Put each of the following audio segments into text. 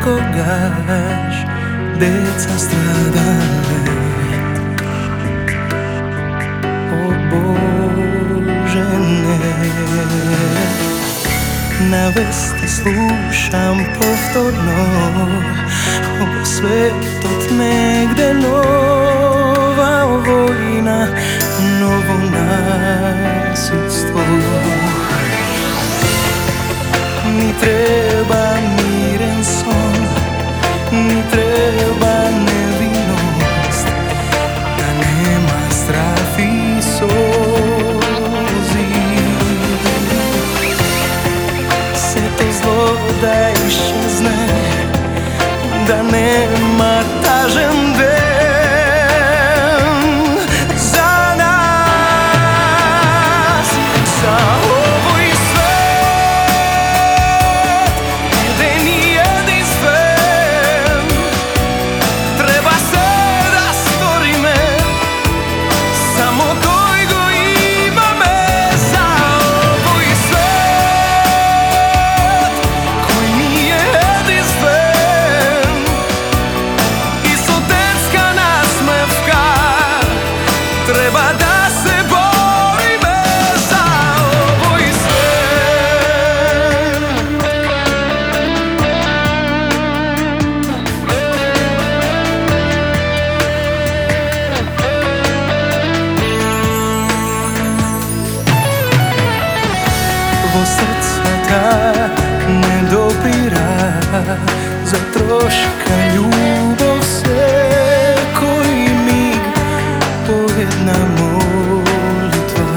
nekogaš deca stradale. O Bože ne, na vesti slušam povtorno, ovo svet od negde nova vojna, novo nasilstvo. Ni treba miren son, ni treba nevinost, da nema strah i solzi. Sve to zlo da iščezne, da nema tažen den za nas, za ovoj svet gde nije jedinstven. Treba se da stvorime samo koji go ima me, za ovoj svet koji nije jedinstven. Isto detska nasmevka, treba da se borime za ovoj svet. Vo srca tak ne dopira, za troška ljubav se koji mig po jedna molitva.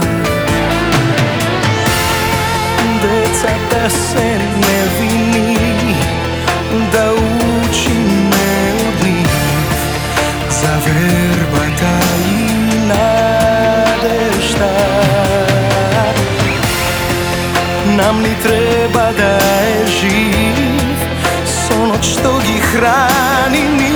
Deca da se ne vini, da uči me od njih, za verbata i nadešta. Nam ni treba da je živ, s ono što gi hrani.